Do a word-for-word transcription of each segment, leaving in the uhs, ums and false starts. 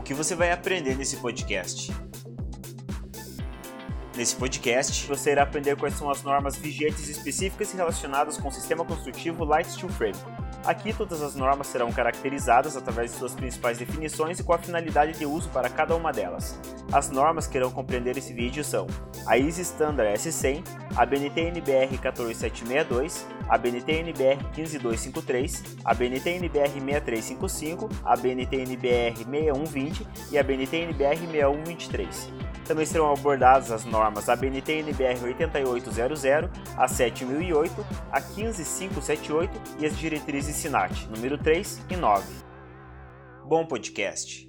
que você vai aprender nesse podcast? Nesse podcast, você irá aprender quais são as normas vigentes específicas e relacionadas com o sistema construtivo Light Steel Frame. Aqui, todas as normas serão caracterizadas através de suas principais definições e com a finalidade de uso para cada uma delas. As normas que irão compreender esse vídeo são a I S O Standard S cem, a B N T N B R um quatro sete seis dois, a B N T N B R um cinco dois cinco três, a B N T N B R seis três cinco cinco, a B N T N B R seis um vinte e a B N T N B R seis um vinte e três. Também serão abordadas as normas A B N T N B R oito oito zero zero, a sete mil e oito, a quinze mil quinhentos e setenta e oito e as diretrizes SINAT, número três e nove. Bom podcast!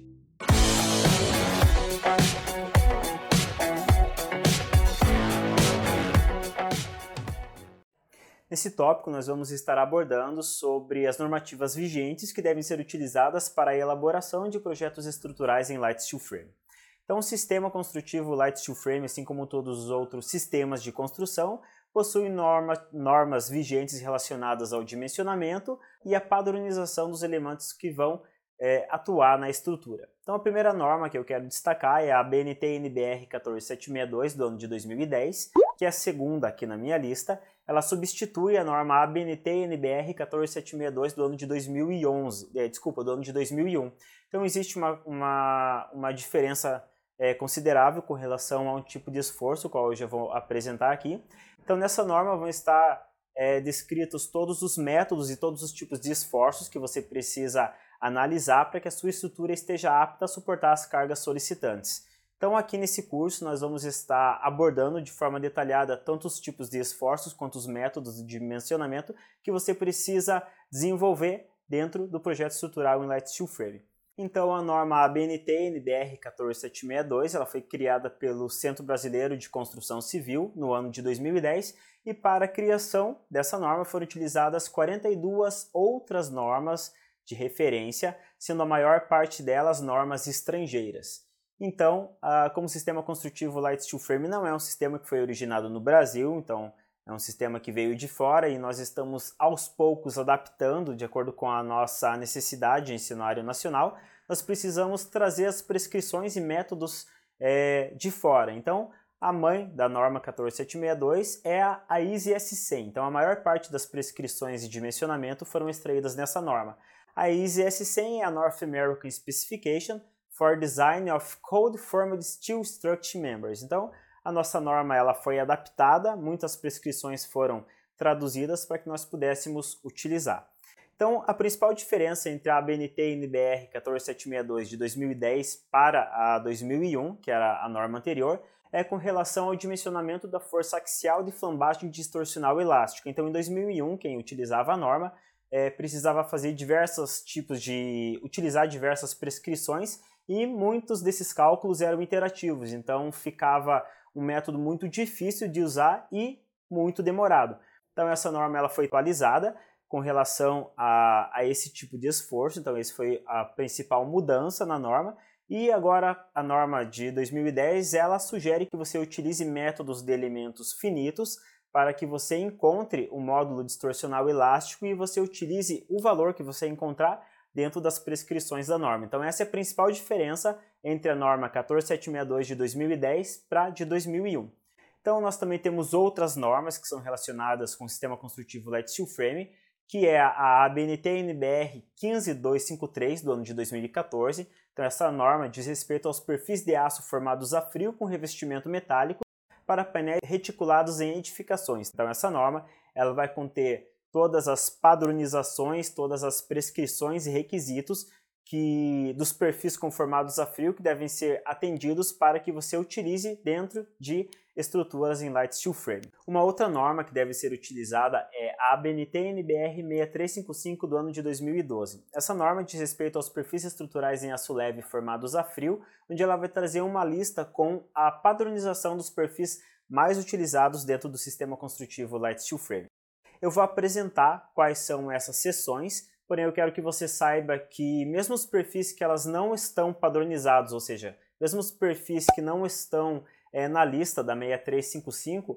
Nesse tópico, nós vamos estar abordando sobre as normativas vigentes que devem ser utilizadas para a elaboração de projetos estruturais em Light Steel Frame. Então, o sistema construtivo Light Steel Frame, assim como todos os outros sistemas de construção, possui norma, normas vigentes relacionadas ao dimensionamento e à padronização dos elementos que vão é, atuar na estrutura. Então, a primeira norma que eu quero destacar é a B N T N B R um quatro sete seis dois, do ano de dois mil e dez, que é a segunda aqui na minha lista. Ela substitui a norma A B N T N B R um quatro sete seis dois do ano de dois mil e onze, é, desculpa, do ano de dois mil e um. Então, existe uma, uma, uma diferença É considerável com relação a um tipo de esforço, qual eu já vou apresentar aqui. Então, nessa norma vão estar é, descritos todos os métodos e todos os tipos de esforços que você precisa analisar para que a sua estrutura esteja apta a suportar as cargas solicitantes. Então, aqui nesse curso, nós vamos estar abordando de forma detalhada tanto os tipos de esforços quanto os métodos de dimensionamento que você precisa desenvolver dentro do projeto estrutural em Light Steel Frame. Então, a norma A B N T N B R um quatro sete seis dois ela foi criada pelo Centro Brasileiro de Construção Civil no ano de dois mil e dez e para a criação dessa norma foram utilizadas quarenta e duas outras normas de referência, sendo a maior parte delas normas estrangeiras. Então, como o sistema construtivo Light Steel Frame não é um sistema que foi originado no Brasil, então é um sistema que veio de fora e nós estamos aos poucos adaptando de acordo com a nossa necessidade em cenário nacional. Nós precisamos trazer as prescrições e métodos é, de fora. Então, a mãe da norma um quatro sete seis dois é a, a I S O S cem. Então, a maior parte das prescrições de dimensionamento foram extraídas nessa norma. A I S O S cem é a North American Specification for Design of Cold-Formed Steel Structure Members. Então, a nossa norma ela foi adaptada, muitas prescrições foram traduzidas para que nós pudéssemos utilizar. Então, a principal diferença entre a A B N T N B R um quatro sete seis dois de dois mil e dez para a dois mil e um, que era a norma anterior, é com relação ao dimensionamento da força axial de flambagem distorcional elástica. Então, em dois mil e um, quem utilizava a norma é, precisava fazer diversos tipos de... utilizar diversas prescrições e muitos desses cálculos eram iterativos, então ficava um método muito difícil de usar e muito demorado. Então essa norma ela foi atualizada com relação a, a esse tipo de esforço, então essa foi a principal mudança na norma, e agora a norma de dois mil e dez ela sugere que você utilize métodos de elementos finitos para que você encontre o módulo distorcional elástico e você utilize o valor que você encontrar dentro das prescrições da norma. Então essa é a principal diferença entre a norma um quatro sete seis dois de dois mil e dez para a de dois mil e um. Então nós também temos outras normas que são relacionadas com o sistema construtivo Light Steel Frame, que é a A B N T N B R um cinco dois cinco três do ano de dois mil e quatorze. Então essa norma diz respeito aos perfis de aço formados a frio com revestimento metálico para painéis reticulados em edificações. Então essa norma ela vai conter todas as padronizações, todas as prescrições e requisitos que, dos perfis conformados a frio que devem ser atendidos para que você utilize dentro de estruturas em Light Steel Frame. Uma outra norma que deve ser utilizada é a A B N T N B R seis três cinco cinco do ano de dois mil e doze. Essa norma diz respeito aos perfis estruturais em aço leve formados a frio, onde ela vai trazer uma lista com a padronização dos perfis mais utilizados dentro do sistema construtivo Light Steel Frame. Eu vou apresentar quais são essas seções, porém eu quero que você saiba que mesmo os perfis que elas não estão padronizados, ou seja, mesmo os perfis que não estão é, na lista da seis três cinco cinco,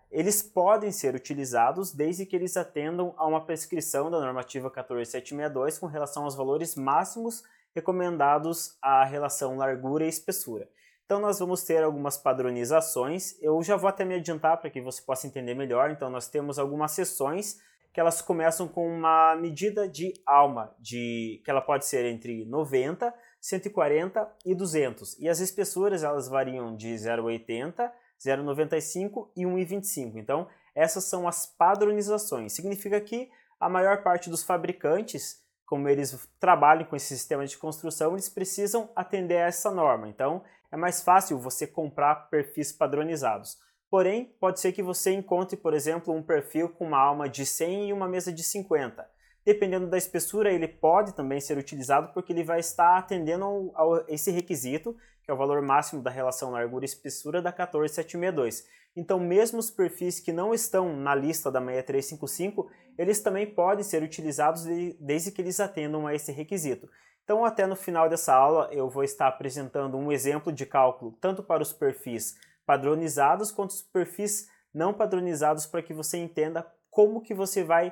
eles podem ser utilizados desde que eles atendam a uma prescrição da normativa quatorze mil setecentos e sessenta e dois com relação aos valores máximos recomendados à relação largura e espessura. Então nós vamos ter algumas padronizações, eu já vou até me adiantar para que você possa entender melhor. Então nós temos algumas seções que elas começam com uma medida de alma, de, que ela pode ser entre noventa, cento e quarenta e duzentos. E as espessuras elas variam de zero vírgula oitenta, zero vírgula noventa e cinco e um vírgula vinte e cinco. Então essas são as padronizações. Significa que a maior parte dos fabricantes, como eles trabalham com esse sistema de construção, eles precisam atender a essa norma. Então é mais fácil você comprar perfis padronizados. Porém, pode ser que você encontre, por exemplo, um perfil com uma alma de cem e uma mesa de cinquenta. Dependendo da espessura, ele pode também ser utilizado porque ele vai estar atendendo ao, a esse requisito, que é o valor máximo da relação largura e espessura da quatorze mil setecentos e sessenta e dois. Então, mesmo os perfis que não estão na lista da sessenta e três cinquenta e cinco, eles também podem ser utilizados desde que eles atendam a esse requisito. Então, até no final dessa aula, eu vou estar apresentando um exemplo de cálculo tanto para os perfis padronizados quanto os perfis não padronizados, para que você entenda como que você vai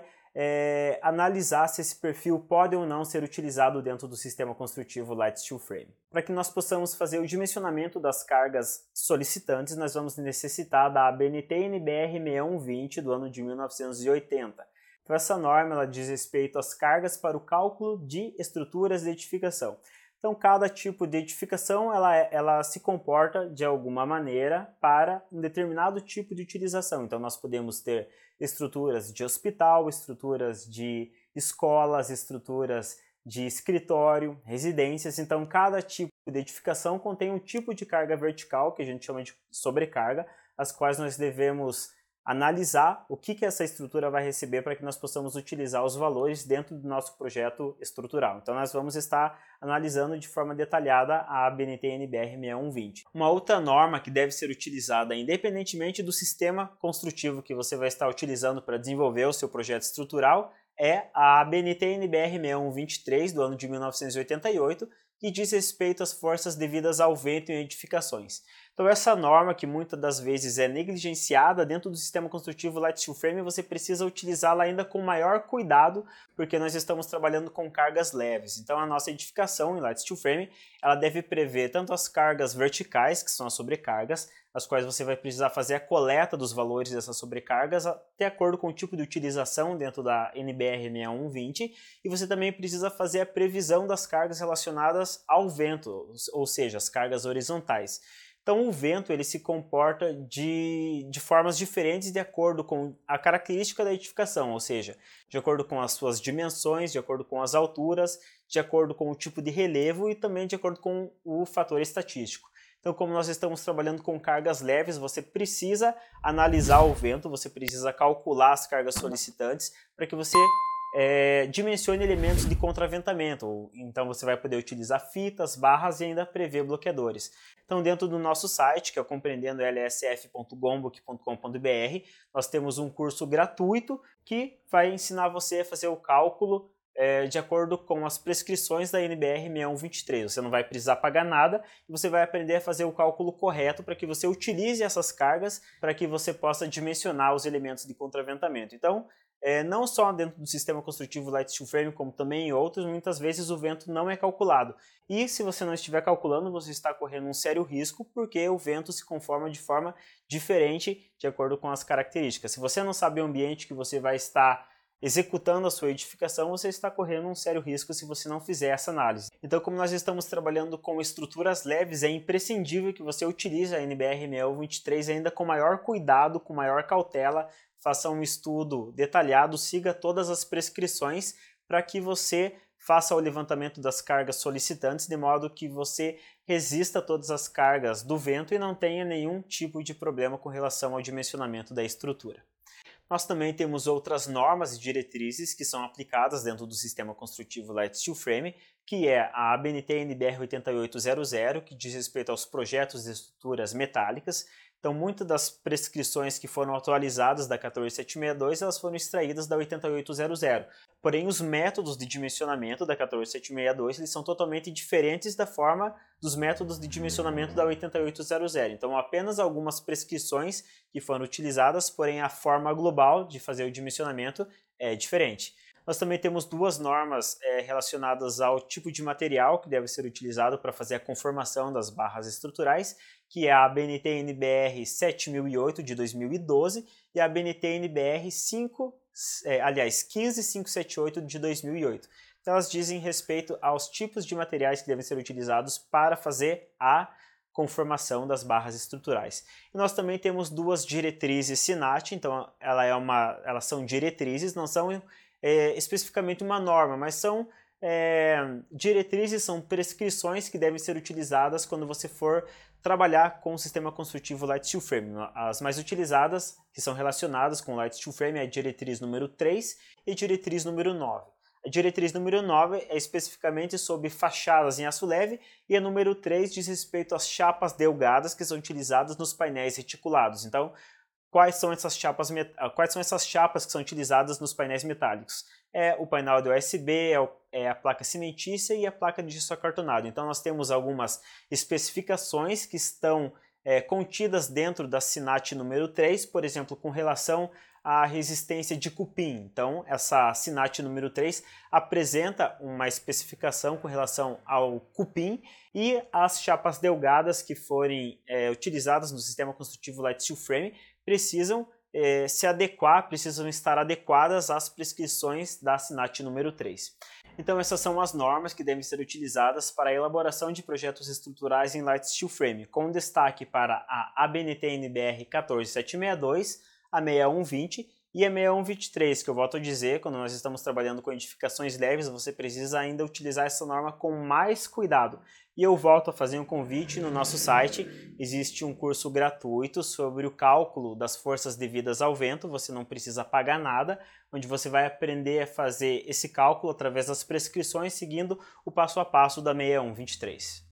é, analisar se esse perfil pode ou não ser utilizado dentro do sistema construtivo Light Steel Frame. Para que nós possamos fazer o dimensionamento das cargas solicitantes, nós vamos necessitar da A B N T N B R seis um dois zero do ano de mil novecentos e oitenta. Então, essa norma ela diz respeito às cargas para o cálculo de estruturas de edificação. Então, cada tipo de edificação ela, ela se comporta de alguma maneira para um determinado tipo de utilização. Então, nós podemos ter estruturas de hospital, estruturas de escolas, estruturas de escritório, residências. Então, cada tipo de edificação contém um tipo de carga vertical, que a gente chama de sobrecarga, as quais nós devemos analisar o que, que essa estrutura vai receber para que nós possamos utilizar os valores dentro do nosso projeto estrutural. Então nós vamos estar analisando de forma detalhada a A B N T N B R seis um dois zero. Uma outra norma que deve ser utilizada independentemente do sistema construtivo que você vai estar utilizando para desenvolver o seu projeto estrutural é a A B N T N B R seis um dois três do ano de mil novecentos e oitenta e oito, que diz respeito às forças devidas ao vento em edificações. Então essa norma, que muitas das vezes é negligenciada dentro do sistema construtivo Light Steel Frame, você precisa utilizá-la ainda com maior cuidado, porque nós estamos trabalhando com cargas leves. Então a nossa edificação em Light Steel Frame, ela deve prever tanto as cargas verticais, que são as sobrecargas, as quais você vai precisar fazer a coleta dos valores dessas sobrecargas de acordo com o tipo de utilização dentro da N B R seis um dois zero, e você também precisa fazer a previsão das cargas relacionadas ao vento, ou seja, as cargas horizontais. Então o vento ele se comporta de, de formas diferentes de acordo com a característica da edificação, ou seja, de acordo com as suas dimensões, de acordo com as alturas, de acordo com o tipo de relevo e também de acordo com o fator estatístico. Então, como nós estamos trabalhando com cargas leves, você precisa analisar o vento, você precisa calcular as cargas solicitantes para que você é, dimensione elementos de contraventamento. Então, você vai poder utilizar fitas, barras e ainda prever bloqueadores. Então, dentro do nosso site, que é o compreendendo l s f ponto gombook ponto com ponto b r, nós temos um curso gratuito que vai ensinar você a fazer o cálculo É, de acordo com as prescrições da N B R seis um dois três. Você não vai precisar pagar nada e você vai aprender a fazer o cálculo correto para que você utilize essas cargas para que você possa dimensionar os elementos de contraventamento. Então, é, não só dentro do sistema construtivo Light Steel Frame, como também em outros, muitas vezes o vento não é calculado. E se você não estiver calculando, você está correndo um sério risco, porque o vento se conforma de forma diferente de acordo com as características. Se você não sabe o ambiente que você vai estar executando a sua edificação, você está correndo um sério risco se você não fizer essa análise. Então, como nós estamos trabalhando com estruturas leves, é imprescindível que você utilize a N B R seis um dois três ainda com maior cuidado, com maior cautela, faça um estudo detalhado, siga todas as prescrições para que você faça o levantamento das cargas solicitantes, de modo que você resista a todas as cargas do vento e não tenha nenhum tipo de problema com relação ao dimensionamento da estrutura. Nós também temos outras normas e diretrizes que são aplicadas dentro do sistema construtivo Light Steel Frame, que é a A B N T N B R oito oito zero zero, que diz respeito aos projetos de estruturas metálicas. Então, muitas das prescrições que foram atualizadas da quatorze mil setecentos e sessenta e dois, elas foram extraídas da oitenta e oito zero zero. Porém, os métodos de dimensionamento da quatorze mil setecentos e sessenta e dois, eles são totalmente diferentes da forma dos métodos de dimensionamento da oitenta e oito zero zero. Então, apenas algumas prescrições que foram utilizadas, porém a forma global de fazer o dimensionamento é diferente. Nós também temos duas normas é, relacionadas ao tipo de material que deve ser utilizado para fazer a conformação das barras estruturais, que é a B N T N B R sete mil e oito de dois mil e doze e a B N T N B R cinco, é, aliás, quinze mil quinhentos e setenta e oito de dois mil e oito. Então elas dizem respeito aos tipos de materiais que devem ser utilizados para fazer a conformação das barras estruturais. E nós também temos duas diretrizes SINAT, então ela é uma, elas são diretrizes, não são é, especificamente uma norma, mas são é, diretrizes, são prescrições que devem ser utilizadas quando você for trabalhar com o sistema construtivo Light Steel Frame. As mais utilizadas, que são relacionadas com o Light Steel Frame, é a diretriz número três e diretriz número nove. A diretriz número nove é especificamente sobre fachadas em aço leve e a número três diz respeito às chapas delgadas que são utilizadas nos painéis reticulados. Então, quais são essas chapas, quais são essas chapas que são utilizadas nos painéis metálicos? É o painel de U S B, é a placa cimentícia e a placa de gesso acartonado. Então, nós temos algumas especificações que estão é, contidas dentro da SINAT número três, por exemplo, com relação a resistência de cupim. Então, essa SINAT número três apresenta uma especificação com relação ao cupim e as chapas delgadas que forem é, utilizadas no sistema construtivo Light Steel Frame precisam é, se adequar, precisam estar adequadas às prescrições da SINAT número três. Então, essas são as normas que devem ser utilizadas para a elaboração de projetos estruturais em Light Steel Frame, com destaque para a A B N T N B R quatorze mil setecentos e sessenta e dois, a sessenta e um vinte e a sessenta e um vinte e três, que eu volto a dizer, quando nós estamos trabalhando com edificações leves, você precisa ainda utilizar essa norma com mais cuidado. E eu volto a fazer um convite no nosso site, existe um curso gratuito sobre o cálculo das forças devidas ao vento, você não precisa pagar nada, onde você vai aprender a fazer esse cálculo através das prescrições, seguindo o passo a passo da sessenta e um vinte e três.